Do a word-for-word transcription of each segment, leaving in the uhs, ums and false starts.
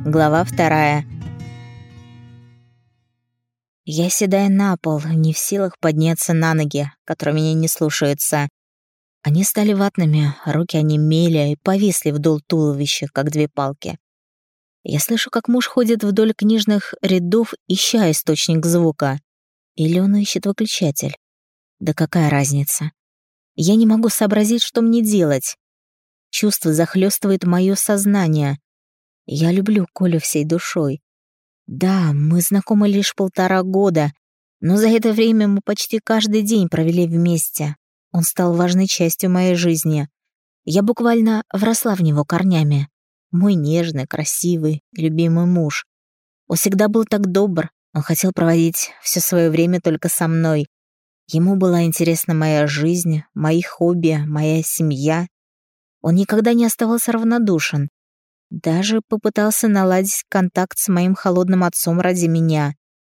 Глава вторая. Я седаю на пол, не в силах подняться на ноги, которые меня не слушаются. Они стали ватными, руки онемели и повисли вдоль туловища, как две палки. Я слышу, как муж ходит вдоль книжных рядов, ища источник звука. Или он ищет выключатель. Да какая разница? Я не могу сообразить, что мне делать. Чувство захлестывает мое сознание. Я люблю Колю всей душой. Да, мы знакомы лишь полтора года, но за это время мы почти каждый день провели вместе. Он стал важной частью моей жизни. Я буквально вросла в него корнями. Мой нежный, красивый, любимый муж. Он всегда был так добр, он хотел проводить все свое время только со мной. Ему была интересна моя жизнь, мои хобби, моя семья. Он никогда не оставался равнодушен. Даже попытался наладить контакт с моим холодным отцом ради меня.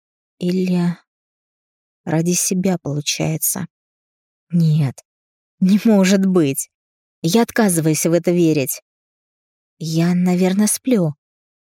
Или ради себя, получается. Нет, не может быть. Я отказываюсь в это верить. Я, наверное, сплю.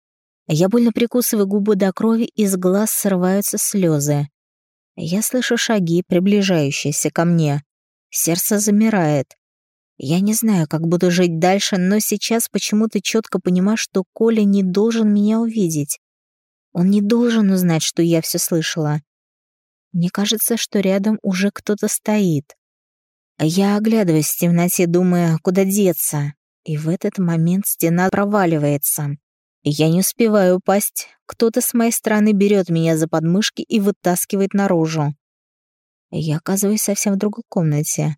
Я больно прикусываю губы до крови, из глаз срываются слезы. Я слышу шаги, приближающиеся ко мне. Сердце замирает. Я не знаю, как буду жить дальше, но сейчас почему-то четко понимаю, что Коля не должен меня увидеть. Он не должен узнать, что я все слышала. Мне кажется, что рядом уже кто-то стоит. Я оглядываюсь в темноте, думая, куда деться. И в этот момент стена проваливается. Я не успеваю упасть. Кто-то с моей стороны берет меня за подмышки и вытаскивает наружу. Я оказываюсь совсем в другой комнате.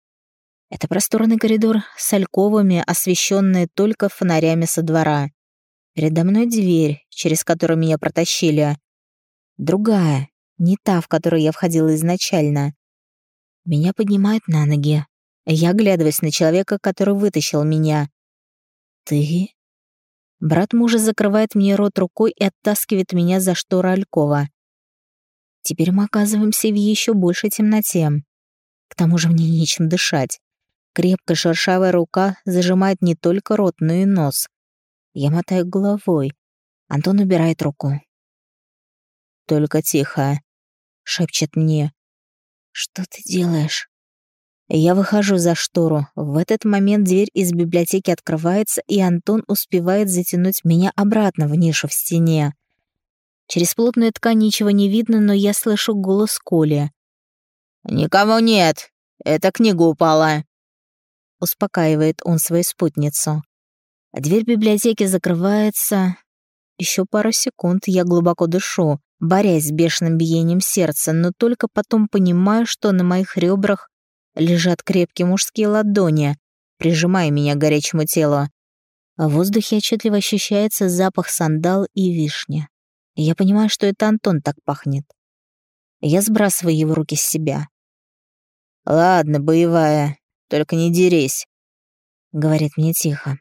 Это просторный коридор с альковами, освещенный только фонарями со двора. Передо мной дверь, через которую меня протащили. Другая, не та, в которую я входила изначально. Меня поднимают на ноги. Я оглядываюсь на человека, который вытащил меня. «Ты?» Брат мужа закрывает мне рот рукой и оттаскивает меня за шторы алькова. Теперь мы оказываемся в еще большей темноте. К тому же мне нечем дышать. Крепкая шершавая рука зажимает не только рот, но и нос. Я мотаю головой. Антон убирает руку. «Только тихо», — шепчет мне. «Что ты делаешь?» Я выхожу за штору. В этот момент дверь из библиотеки открывается, и Антон успевает затянуть меня обратно в нишу в стене. Через плотную ткань ничего не видно, но я слышу голос Коли. «Никого нет. Эта книга упала», — успокаивает он свою спутницу. А дверь библиотеки закрывается. Еще пару секунд я глубоко дышу, борясь с бешеным биением сердца, но только потом понимаю, что на моих ребрах лежат крепкие мужские ладони, прижимая меня к горячему телу. А в воздухе отчетливо ощущается запах сандал и вишни. И я понимаю, что это Антон так пахнет. Я сбрасываю его руки с себя. «Ладно, боевая, только не дерись», — говорит мне тихо.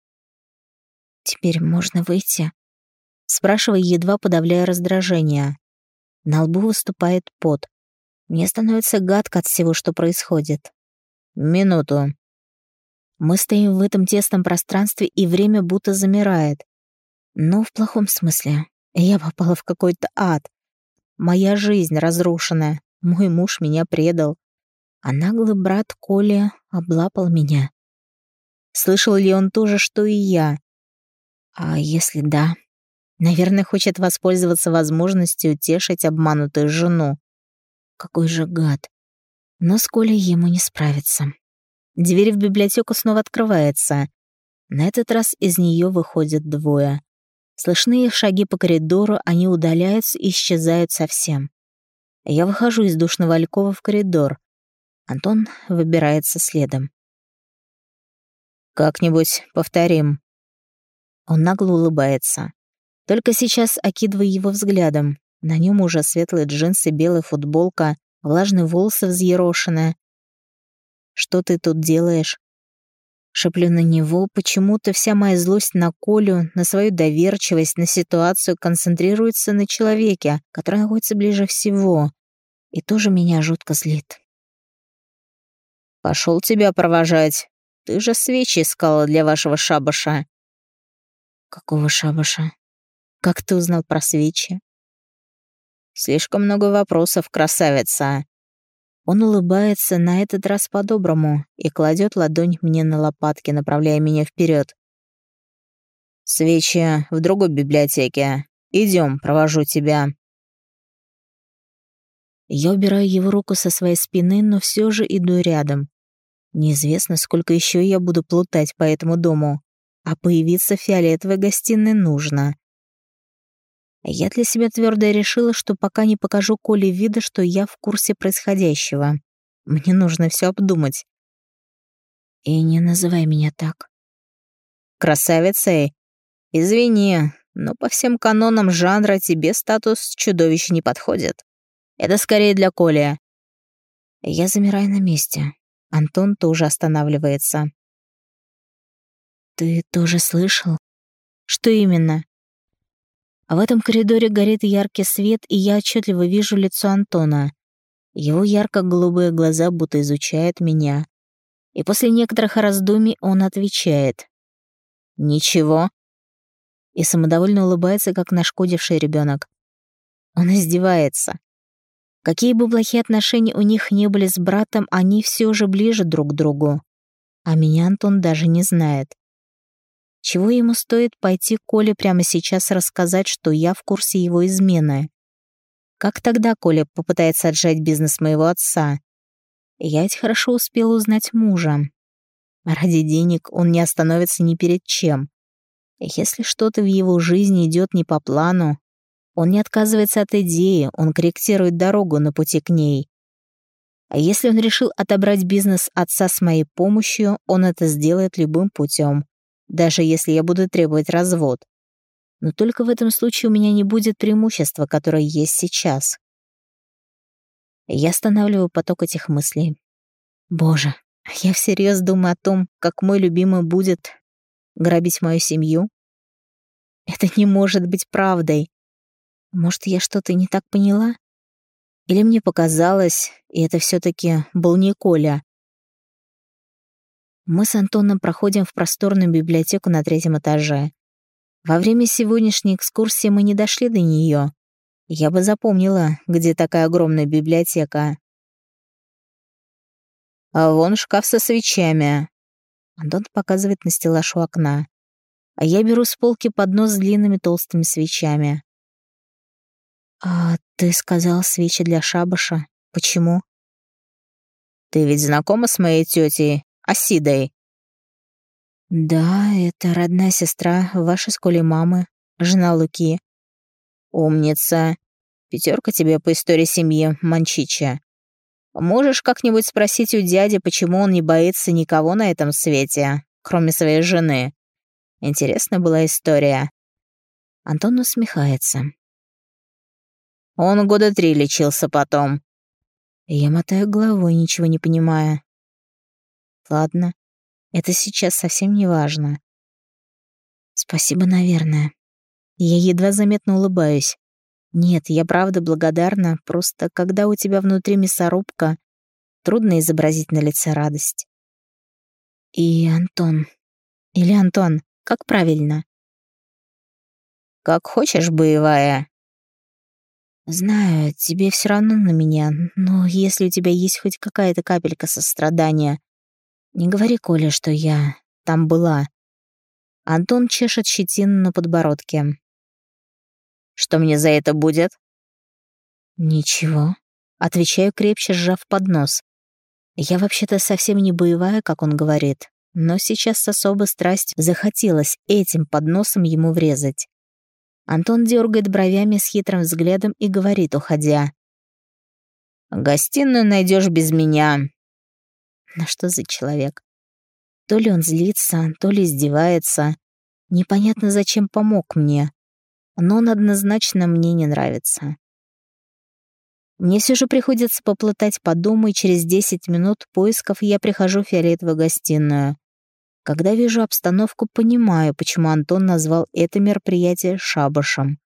«Теперь можно выйти?» Спрашиваю, едва подавляя раздражение. На лбу выступает пот. Мне становится гадко от всего, что происходит. «Минуту». Мы стоим в этом тесном пространстве, и время будто замирает. Но в плохом смысле. Я попала в какой-то ад. Моя жизнь разрушена. Мой муж меня предал. А наглый брат Коля облапал меня. Слышал ли он то же, что и я? А если да? Наверное, хочет воспользоваться возможностью утешить обманутую жену. Какой же гад. Но с Колей ему не справиться. Дверь в библиотеку снова открывается. На этот раз из нее выходят двое. Слышны их шаги по коридору, они удаляются и исчезают совсем. Я выхожу из душного алькова в коридор. Антон выбирается следом. «Как-нибудь повторим». Он нагло улыбается. Только сейчас окидываю его взглядом. На нем уже светлые джинсы, белая футболка, влажные волосы взъерошены. «Что ты тут делаешь?» Шеплю на него. Почему-то вся моя злость на Колю, на свою доверчивость, на ситуацию концентрируется на человеке, который находится ближе всего. И тоже меня жутко злит. «Пошел тебя провожать. Ты же свечи искала для вашего шабаша». «Какого шабаша?» Как ты узнал про свечи? Слишком много вопросов, красавица. Он улыбается на этот раз по-доброму и кладет ладонь мне на лопатки, направляя меня вперед. Свечи в другой библиотеке. Идем, провожу тебя. Я убираю его руку со своей спины, но все же иду рядом. Неизвестно, сколько еще я буду плутать по этому дому, а появиться в фиолетовой гостиной нужно. Я для себя твердо решила, что пока не покажу Коле вида, что я в курсе происходящего. Мне нужно все обдумать. И не называй меня так. Красавицей? Извини, но по всем канонам жанра тебе статус чудовища не подходит. Это скорее для Коли. Я замираю на месте. Антон тоже останавливается. Ты тоже слышал? Что именно? А в этом коридоре горит яркий свет, и я отчетливо вижу лицо Антона. Его ярко-голубые глаза будто изучают меня. И после некоторых раздумий он отвечает. «Ничего». И самодовольно улыбается, как нашкодивший ребенок. Он издевается. Какие бы плохие отношения у них не были с братом, они все же ближе друг к другу. А меня Антон даже не знает. Чего ему стоит пойти к Коле прямо сейчас рассказать, что я в курсе его измены? Как тогда Коля попытается отжать бизнес моего отца? Я ведь хорошо успела узнать мужа. Ради денег он не остановится ни перед чем. Если что-то в его жизни идет не по плану, он не отказывается от идеи, он корректирует дорогу на пути к ней. А если он решил отобрать бизнес отца с моей помощью, он это сделает любым путем, даже если я буду требовать развод. Но только в этом случае у меня не будет преимущества, которое есть сейчас. Я останавливаю поток этих мыслей. Боже, я всерьез думаю о том, как мой любимый будет грабить мою семью. Это не может быть правдой. Может, я что-то не так поняла? Или мне показалось, и это все-таки был не Коля? Мы с Антоном проходим в просторную библиотеку на третьем этаже. Во время сегодняшней экскурсии мы не дошли до нее. Я бы запомнила, где такая огромная библиотека. А вон шкаф со свечами. Антон показывает на стеллаж у окна. А я беру с полки поднос с длинными толстыми свечами. «А ты сказал свечи для шабаша. Почему?» «Ты ведь знакома с моей тетей Асидой?» «Да, это родная сестра вашей с Колей мамы, жена Луки». «Умница. Пятерка тебе по истории семьи Манчича. Можешь как-нибудь спросить у дяди, почему он не боится никого на этом свете, кроме своей жены? Интересная была история». Антон усмехается. Он года три лечился потом. Я мотаю головой, ничего не понимая. Ладно, это сейчас совсем не важно. Спасибо, наверное. Я едва заметно улыбаюсь. Нет, я правда благодарна, просто когда у тебя внутри мясорубка, трудно изобразить на лице радость. И Антон. Или Антон, как правильно? Как хочешь, боевая. Знаю, тебе все равно на меня, но если у тебя есть хоть какая-то капелька сострадания, не говори Коле, что я там была. Антон чешет щетину на подбородке. Что мне за это будет? Ничего. Отвечаю, крепче сжав поднос. Я вообще-то совсем не боевая, как он говорит, но сейчас с особой страстью захотелось этим подносом ему врезать. Антон дергает бровями с хитрым взглядом и говорит, уходя. «Гостиную найдешь без меня». Ну что за человек? То ли он злится, то ли издевается. Непонятно, зачем помог мне. Но он однозначно мне не нравится. Мне все же приходится поплутать по дому, и через десять минут поисков я прихожу в фиолетовую гостиную. Когда вижу обстановку, понимаю, почему Антон назвал это мероприятие шабашем.